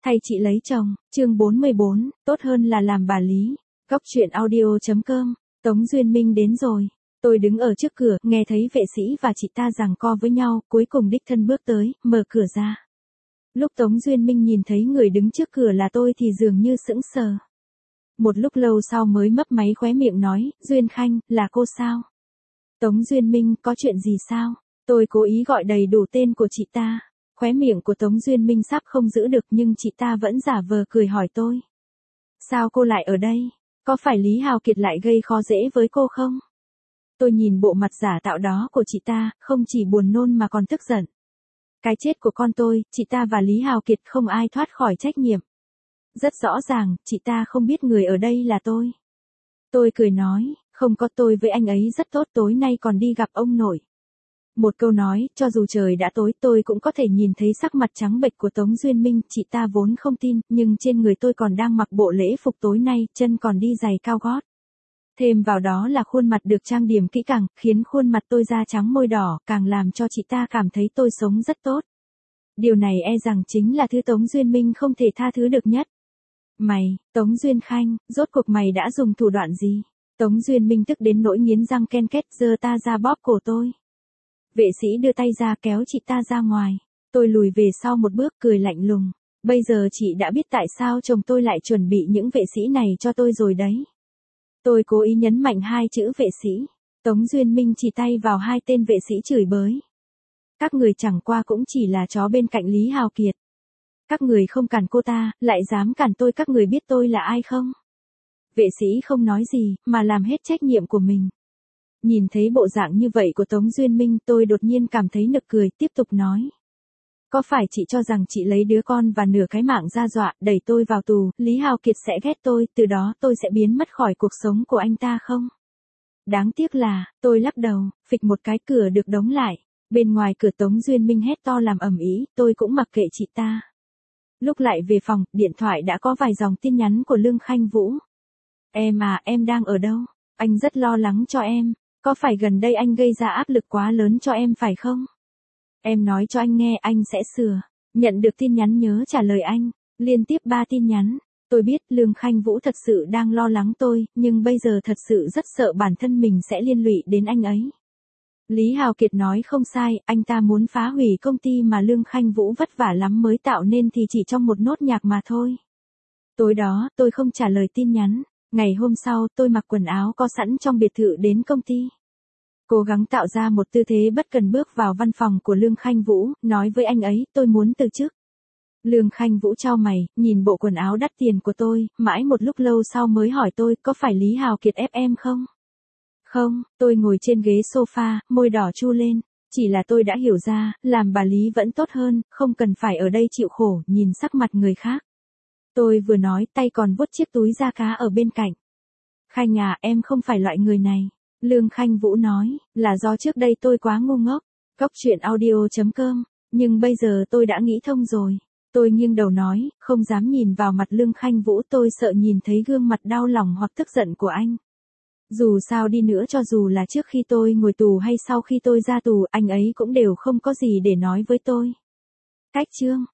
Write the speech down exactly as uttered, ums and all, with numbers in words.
Thay chị lấy chồng, chương bốn mươi bốn, tốt hơn là làm bà Lý. Góc truyện audio.com, Tống Duyên Minh đến rồi. Tôi đứng ở trước cửa, nghe thấy vệ sĩ và chị ta giằng co với nhau, cuối cùng đích thân bước tới, mở cửa ra. Lúc Tống Duyên Minh nhìn thấy người đứng trước cửa là tôi thì dường như sững sờ. Một lúc lâu sau mới mấp máy khóe miệng nói, Duyên Khanh, là cô sao? Tống Duyên Minh, có chuyện gì sao? Tôi cố ý gọi đầy đủ tên của chị ta. Khóe miệng của Tống Duyên Minh sắp không giữ được nhưng chị ta vẫn giả vờ cười hỏi tôi. Sao cô lại ở đây? Có phải Lý Hào Kiệt lại gây khó dễ với cô không? Tôi nhìn bộ mặt giả tạo đó của chị ta, không chỉ buồn nôn mà còn tức giận. Cái chết của con tôi, chị ta và Lý Hào Kiệt không ai thoát khỏi trách nhiệm. Rất rõ ràng, chị ta không biết người ở đây là tôi. Tôi cười nói, không có, tôi với anh ấy rất tốt, tối nay còn đi gặp ông nội. Một câu nói, cho dù trời đã tối tôi cũng có thể nhìn thấy sắc mặt trắng bệch của Tống Duyên Minh, chị ta vốn không tin, nhưng trên người tôi còn đang mặc bộ lễ phục tối nay, chân còn đi giày cao gót. Thêm vào đó là khuôn mặt được trang điểm kỹ càng, khiến khuôn mặt tôi da trắng môi đỏ, càng làm cho chị ta cảm thấy tôi sống rất tốt. Điều này e rằng chính là thứ Tống Duyên Minh không thể tha thứ được nhất. Mày, Tống Duyên Khanh, rốt cuộc mày đã dùng thủ đoạn gì? Tống Duyên Minh tức đến nỗi nghiến răng ken két, giơ ta ra bóp cổ tôi. Vệ sĩ đưa tay ra kéo chị ta ra ngoài. Tôi lùi về sau một bước cười lạnh lùng. Bây giờ chị đã biết tại sao chồng tôi lại chuẩn bị những vệ sĩ này cho tôi rồi đấy. Tôi cố ý nhấn mạnh hai chữ vệ sĩ. Tống Duyên Minh chỉ tay vào hai tên vệ sĩ chửi bới. Các người chẳng qua cũng chỉ là chó bên cạnh Lý Hào Kiệt. Các người không cản cô ta, lại dám cản tôi, các người biết tôi là ai không? Vệ sĩ không nói gì, mà làm hết trách nhiệm của mình. Nhìn thấy bộ dạng như vậy của Tống Duyên Minh, tôi đột nhiên cảm thấy nực cười, tiếp tục nói. Có phải chị cho rằng chị lấy đứa con và nửa cái mạng ra dọa, đẩy tôi vào tù, Lý Hào Kiệt sẽ ghét tôi, từ đó tôi sẽ biến mất khỏi cuộc sống của anh ta không? Đáng tiếc là, tôi lắc đầu, phịch một cái, cửa được đóng lại. Bên ngoài cửa Tống Duyên Minh hét to làm ầm ĩ, tôi cũng mặc kệ chị ta. Lúc lại về phòng, điện thoại đã có vài dòng tin nhắn của Lương Khanh Vũ. Em à, em đang ở đâu? Anh rất lo lắng cho em. Có phải gần đây anh gây ra áp lực quá lớn cho em phải không? Em nói cho anh nghe, anh sẽ sửa. Nhận được tin nhắn nhớ trả lời anh. Liên tiếp ba tin nhắn. Tôi biết Lương Khanh Vũ thật sự đang lo lắng tôi, nhưng bây giờ thật sự rất sợ bản thân mình sẽ liên lụy đến anh ấy. Lý Hào Kiệt nói không sai, anh ta muốn phá hủy công ty mà Lương Khanh Vũ vất vả lắm mới tạo nên thì chỉ trong một nốt nhạc mà thôi. Tối đó, tôi không trả lời tin nhắn. Ngày hôm sau, tôi mặc quần áo có sẵn trong biệt thự đến công ty. Cố gắng tạo ra một tư thế bất cần bước vào văn phòng của Lương Khanh Vũ, nói với anh ấy, tôi muốn từ chức. Lương Khanh Vũ chau mày, nhìn bộ quần áo đắt tiền của tôi, mãi một lúc lâu sau mới hỏi tôi, có phải Lý Hào Kiệt ép em không? Không, tôi ngồi trên ghế sofa, môi đỏ chu lên. Chỉ là tôi đã hiểu ra, làm bà Lý vẫn tốt hơn, không cần phải ở đây chịu khổ, nhìn sắc mặt người khác. Tôi vừa nói, tay còn vuốt chiếc túi da cá ở bên cạnh. Khanh à, em không phải loại người này. Lương Khanh Vũ nói, là do trước đây tôi quá ngu ngốc. Góc truyện audio.com, nhưng bây giờ tôi đã nghĩ thông rồi. Tôi nghiêng đầu nói, không dám nhìn vào mặt Lương Khanh Vũ, tôi sợ nhìn thấy gương mặt đau lòng hoặc tức giận của anh. Dù sao đi nữa, cho dù là trước khi tôi ngồi tù hay sau khi tôi ra tù, anh ấy cũng đều không có gì để nói với tôi. Cách chương